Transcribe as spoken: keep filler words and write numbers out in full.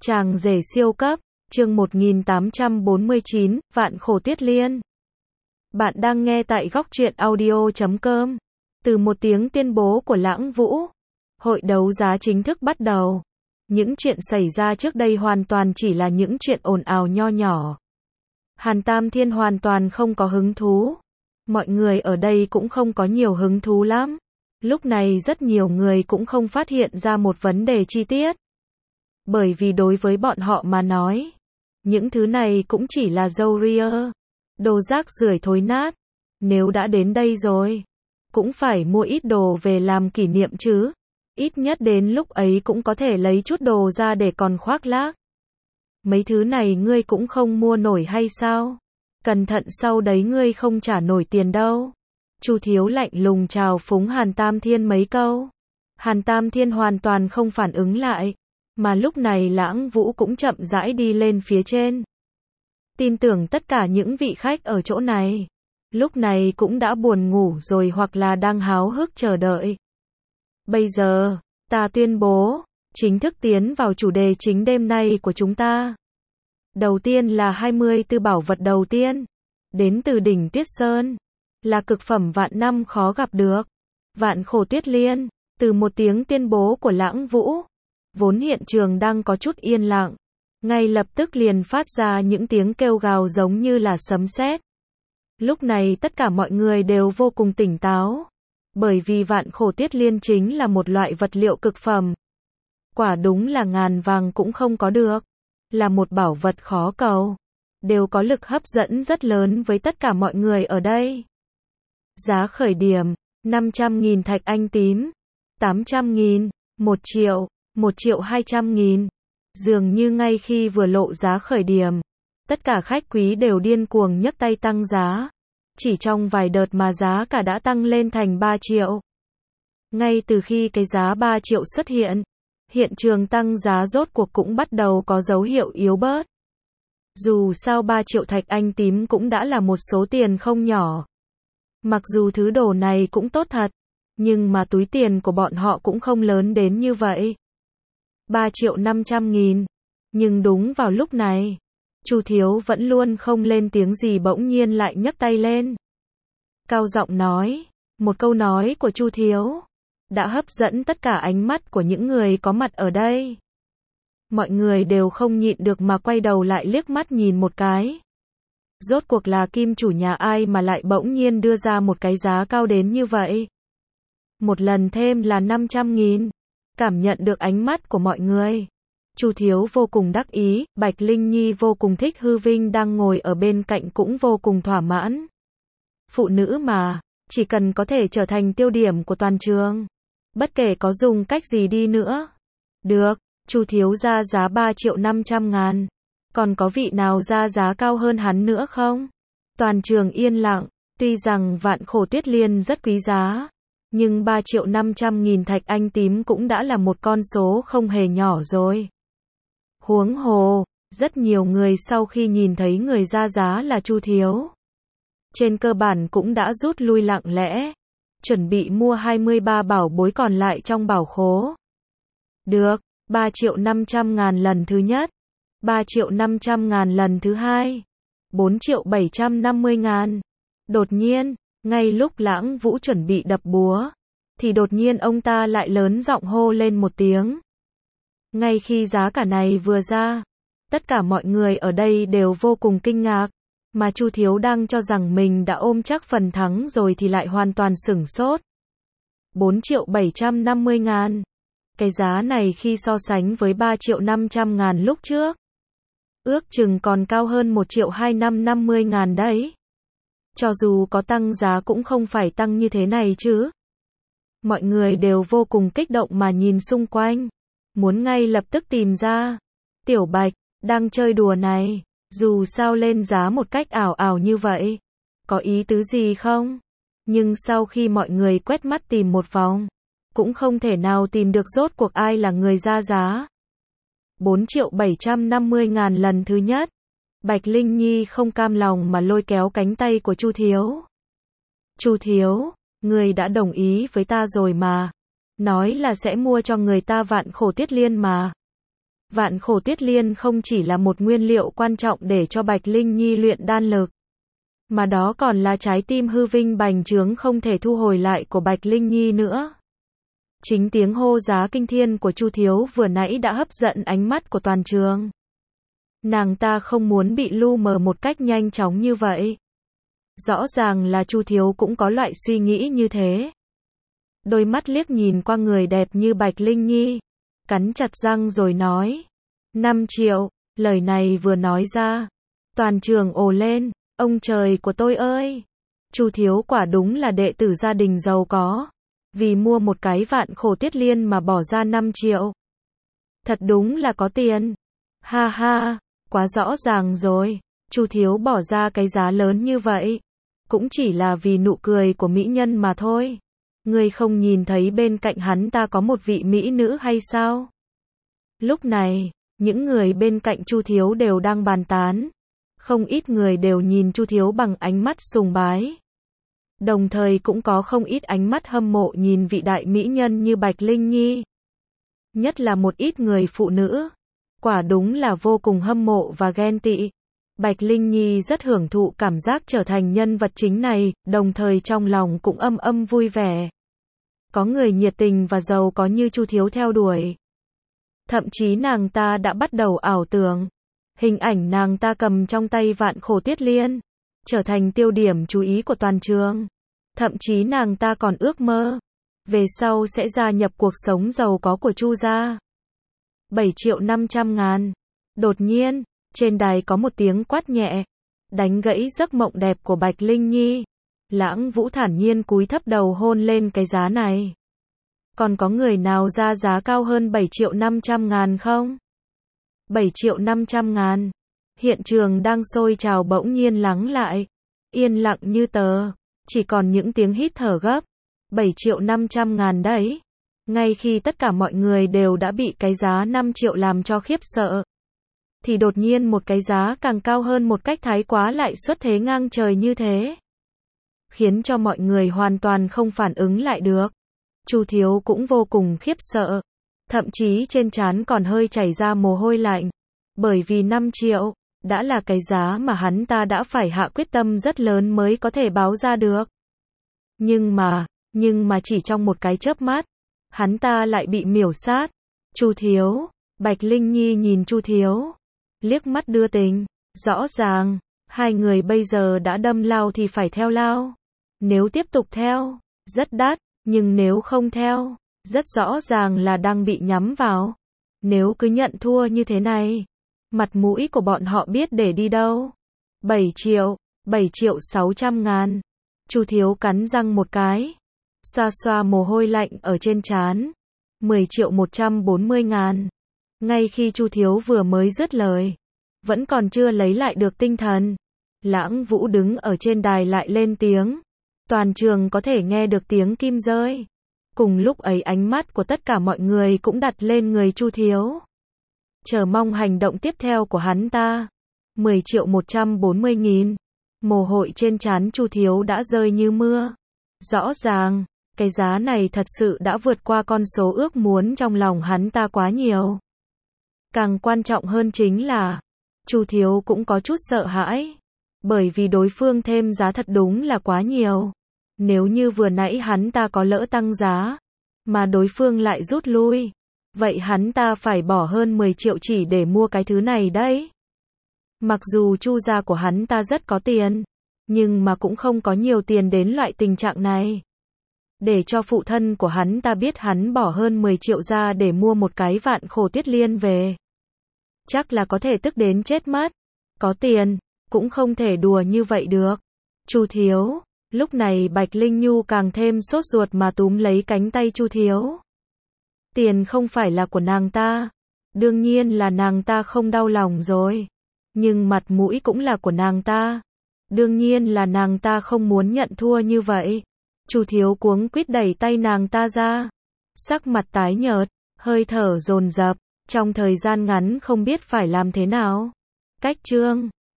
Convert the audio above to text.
Chàng rể siêu cấp, chương một nghìn tám trăm bốn mươi chín, vạn khổ tuyết liên. Bạn đang nghe tại góc truyện audio chấm com. Từ một tiếng tuyên bố của Lãng Vũ, hội đấu giá chính thức bắt đầu. Những chuyện xảy ra trước đây hoàn toàn chỉ là những chuyện ồn ào nho nhỏ. Hàn Tam Thiên hoàn toàn không có hứng thú. Mọi người ở đây cũng không có nhiều hứng thú lắm. Lúc này rất nhiều người cũng không phát hiện ra một vấn đề chi tiết. Bởi vì đối với bọn họ mà nói, những thứ này cũng chỉ là râu ria, đồ rác rưởi thối nát. Nếu đã đến đây rồi, cũng phải mua ít đồ về làm kỷ niệm chứ. Ít nhất đến lúc ấy cũng có thể lấy chút đồ ra để còn khoác lác. Mấy thứ này ngươi cũng không mua nổi hay sao? Cẩn thận sau đấy ngươi không trả nổi tiền đâu. Chu Thiếu lạnh lùng chào phúng Hàn Tam Thiên mấy câu. Hàn Tam Thiên hoàn toàn không phản ứng lại. Mà lúc này Lãng Vũ cũng chậm rãi đi lên phía trên. Tin tưởng tất cả những vị khách ở chỗ này, lúc này cũng đã buồn ngủ rồi hoặc là đang háo hức chờ đợi. Bây giờ, ta tuyên bố, chính thức tiến vào chủ đề chính đêm nay của chúng ta. Đầu tiên là hai mươi tư bảo vật đầu tiên, đến từ đỉnh Tuyết Sơn, là cực phẩm vạn năm khó gặp được. Vạn khổ tuyết liên, từ một tiếng tuyên bố của Lãng Vũ, vốn hiện trường đang có chút yên lặng, ngay lập tức liền phát ra những tiếng kêu gào giống như là sấm sét. Lúc này tất cả mọi người đều vô cùng tỉnh táo, bởi vì vạn khổ tuyết liên chính là một loại vật liệu cực phẩm. Quả đúng là ngàn vàng cũng không có được, là một bảo vật khó cầu, đều có lực hấp dẫn rất lớn với tất cả mọi người ở đây. Giá khởi điểm, năm trăm nghìn thạch anh tím, tám trăm nghìn, một triệu, một triệu hai trăm nghìn. Dường như ngay khi vừa lộ giá khởi điểm, tất cả khách quý đều điên cuồng nhấc tay tăng giá. Chỉ trong vài đợt mà giá cả đã tăng lên thành ba triệu. Ngay từ khi cái giá ba triệu xuất hiện, hiện trường tăng giá rốt cuộc cũng bắt đầu có dấu hiệu yếu bớt. Dù sao ba triệu thạch anh tím cũng đã là một số tiền không nhỏ. Mặc dù thứ đồ này cũng tốt thật, nhưng mà túi tiền của bọn họ cũng không lớn đến như vậy. ba triệu năm trăm nghìn. Nhưng đúng vào lúc này, Chu Thiếu vẫn luôn không lên tiếng gì bỗng nhiên lại nhấc tay lên. Cao giọng nói, một câu nói của Chu Thiếu đã hấp dẫn tất cả ánh mắt của những người có mặt ở đây. Mọi người đều không nhịn được mà quay đầu lại liếc mắt nhìn một cái. Rốt cuộc là kim chủ nhà ai mà lại bỗng nhiên đưa ra một cái giá cao đến như vậy. Một lần thêm là năm trăm nghìn. Cảm nhận được ánh mắt của mọi người, Chu Thiếu vô cùng đắc ý, Bạch Linh Nhi vô cùng thích Hư Vinh đang ngồi ở bên cạnh cũng vô cùng thỏa mãn. Phụ nữ mà, chỉ cần có thể trở thành tiêu điểm của toàn trường, bất kể có dùng cách gì đi nữa. Được, Chu Thiếu ra giá ba triệu năm trăm ngàn. Còn có vị nào ra giá cao hơn hắn nữa không? Toàn trường yên lặng, tuy rằng vạn khổ tuyết liên rất quý giá, nhưng ba triệu năm trăm nghìn thạch anh tím cũng đã là một con số không hề nhỏ rồi. Huống hồ, rất nhiều người sau khi nhìn thấy người ra giá là Chu Thiếu, trên cơ bản cũng đã rút lui lặng lẽ, chuẩn bị mua hai mươi ba bảo bối còn lại trong bảo khố. Được, ba triệu năm trăm ngàn lần thứ nhất, ba triệu năm trăm ngàn lần thứ hai, bốn triệu bảy trăm năm mươi ngàn. Đột nhiên, ngay lúc Lãng Vũ chuẩn bị đập búa, thì đột nhiên ông ta lại lớn giọng hô lên một tiếng. Ngay khi giá cả này vừa ra, tất cả mọi người ở đây đều vô cùng kinh ngạc, mà Chu Thiếu đang cho rằng mình đã ôm chắc phần thắng rồi thì lại hoàn toàn sửng sốt. bốn triệu bảy trăm năm mươi ngàn. Cái giá này khi so sánh với ba triệu năm trăm ngàn lúc trước, ước chừng còn cao hơn một triệu hai trăm năm mươi ngàn đấy. Cho dù có tăng giá cũng không phải tăng như thế này chứ. Mọi người đều vô cùng kích động mà nhìn xung quanh, muốn ngay lập tức tìm ra. Tiểu Bạch, đang chơi đùa này, dù sao lên giá một cách ảo ảo như vậy, có ý tứ gì không? Nhưng sau khi mọi người quét mắt tìm một vòng, cũng không thể nào tìm được rốt cuộc ai là người ra giá. bốn triệu bảy trăm năm mươi ngàn lần thứ nhất. Bạch Linh Nhi không cam lòng mà lôi kéo cánh tay của Chu Thiếu. Chu Thiếu, người đã đồng ý với ta rồi mà. Nói là sẽ mua cho người ta vạn khổ tuyết liên mà. Vạn khổ tiết liên không chỉ là một nguyên liệu quan trọng để cho Bạch Linh Nhi luyện đan lực, mà đó còn là trái tim hư vinh bành trướng không thể thu hồi lại của Bạch Linh Nhi nữa. Chính tiếng hô giá kinh thiên của Chu Thiếu vừa nãy đã hấp dẫn ánh mắt của toàn trường. Nàng ta không muốn bị lu mờ một cách nhanh chóng như vậy. Rõ ràng là Chu Thiếu cũng có loại suy nghĩ như thế. Đôi mắt liếc nhìn qua người đẹp như Bạch Linh Nhi, cắn chặt răng rồi nói. năm triệu, lời này vừa nói ra. Toàn trường ồ lên, ông trời của tôi ơi! Chu Thiếu quả đúng là đệ tử gia đình giàu có. Vì mua một cái vạn khổ tiết liên mà bỏ ra năm triệu. Thật đúng là có tiền. Ha ha, quá rõ ràng rồi. Chu Thiếu bỏ ra cái giá lớn như vậy. Cũng chỉ là vì nụ cười của mỹ nhân mà thôi. Ngươi không nhìn thấy bên cạnh hắn ta có một vị mỹ nữ hay sao? Lúc này, những người bên cạnh Chu Thiếu đều đang bàn tán. Không ít người đều nhìn Chu Thiếu bằng ánh mắt sùng bái. Đồng thời cũng có không ít ánh mắt hâm mộ nhìn vị đại mỹ nhân như Bạch Linh Nhi. Nhất là một ít người phụ nữ. Quả đúng là vô cùng hâm mộ và ghen tị. Bạch Linh Nhi rất hưởng thụ cảm giác trở thành nhân vật chính này, đồng thời trong lòng cũng âm âm vui vẻ. Có người nhiệt tình và giàu có như Chu Thiếu theo đuổi. Thậm chí nàng ta đã bắt đầu ảo tưởng. Hình ảnh nàng ta cầm trong tay vạn khổ tiết liên, trở thành tiêu điểm chú ý của toàn trường. Thậm chí nàng ta còn ước mơ, về sau sẽ gia nhập cuộc sống giàu có của Chu gia. bảy triệu năm trăm ngàn. Đột nhiên, trên đài có một tiếng quát nhẹ, đánh gãy giấc mộng đẹp của Bạch Linh Nhi. Lãng Vũ thản nhiên cúi thấp đầu hôn lên cái giá này. Còn có người nào ra giá cao hơn bảy triệu năm trăm ngàn không? bảy triệu năm trăm ngàn. Hiện trường đang sôi trào bỗng nhiên lắng lại. Yên lặng như tờ. Chỉ còn những tiếng hít thở gấp. bảy triệu năm trăm ngàn đấy. Ngay khi tất cả mọi người đều đã bị cái giá năm triệu làm cho khiếp sợ, thì đột nhiên một cái giá càng cao hơn một cách thái quá lại xuất thế ngang trời như thế. Khiến cho mọi người hoàn toàn không phản ứng lại được. Chu Thiếu cũng vô cùng khiếp sợ. Thậm chí trên trán còn hơi chảy ra mồ hôi lạnh. Bởi vì năm triệu, đã là cái giá mà hắn ta đã phải hạ quyết tâm rất lớn mới có thể báo ra được. Nhưng mà, nhưng mà chỉ trong một cái chớp mắt, hắn ta lại bị miểu sát. Chu Thiếu, Bạch Linh Nhi nhìn Chu Thiếu, liếc mắt đưa tình. Rõ ràng, hai người bây giờ đã đâm lao thì phải theo lao. Nếu tiếp tục theo, rất đắt, nhưng nếu không theo, rất rõ ràng là đang bị nhắm vào. Nếu cứ nhận thua như thế này, mặt mũi của bọn họ biết để đi đâu. bảy triệu, bảy triệu sáu trăm ngàn. Chu Thiếu cắn răng một cái, xoa xoa mồ hôi lạnh ở trên trán. mười triệu một trăm bốn mươi ngàn. Ngay khi Chu Thiếu vừa mới dứt lời, vẫn còn chưa lấy lại được tinh thần, Lãng Vũ đứng ở trên đài lại lên tiếng. Toàn trường có thể nghe được tiếng kim rơi. Cùng lúc ấy ánh mắt của tất cả mọi người cũng đặt lên người Chu Thiếu, chờ mong hành động tiếp theo của hắn ta. mười triệu một trăm bốn mươi nghìn. Mồ hôi trên trán Chu Thiếu đã rơi như mưa. Rõ ràng, cái giá này thật sự đã vượt qua con số ước muốn trong lòng hắn ta quá nhiều. Càng quan trọng hơn chính là, Chu Thiếu cũng có chút sợ hãi. Bởi vì đối phương thêm giá thật đúng là quá nhiều. Nếu như vừa nãy hắn ta có lỡ tăng giá, mà đối phương lại rút lui, vậy hắn ta phải bỏ hơn mười triệu chỉ để mua cái thứ này đấy. Mặc dù Chu gia của hắn ta rất có tiền, nhưng mà cũng không có nhiều tiền đến loại tình trạng này. Để cho phụ thân của hắn ta biết hắn bỏ hơn mười triệu ra để mua một cái vạn khổ tiết liên về, chắc là có thể tức đến chết mất. Có tiền, cũng không thể đùa như vậy được. Chu Thiếu, lúc này Bạch Linh Nhu càng thêm sốt ruột mà túm lấy cánh tay Chu Thiếu. Tiền không phải là của nàng ta, đương nhiên là nàng ta không đau lòng rồi. Nhưng mặt mũi cũng là của nàng ta, đương nhiên là nàng ta không muốn nhận thua như vậy. Chu Thiếu cuống quýt đẩy tay nàng ta ra, sắc mặt tái nhợt, hơi thở dồn dập, trong thời gian ngắn không biết phải làm thế nào. Cách chương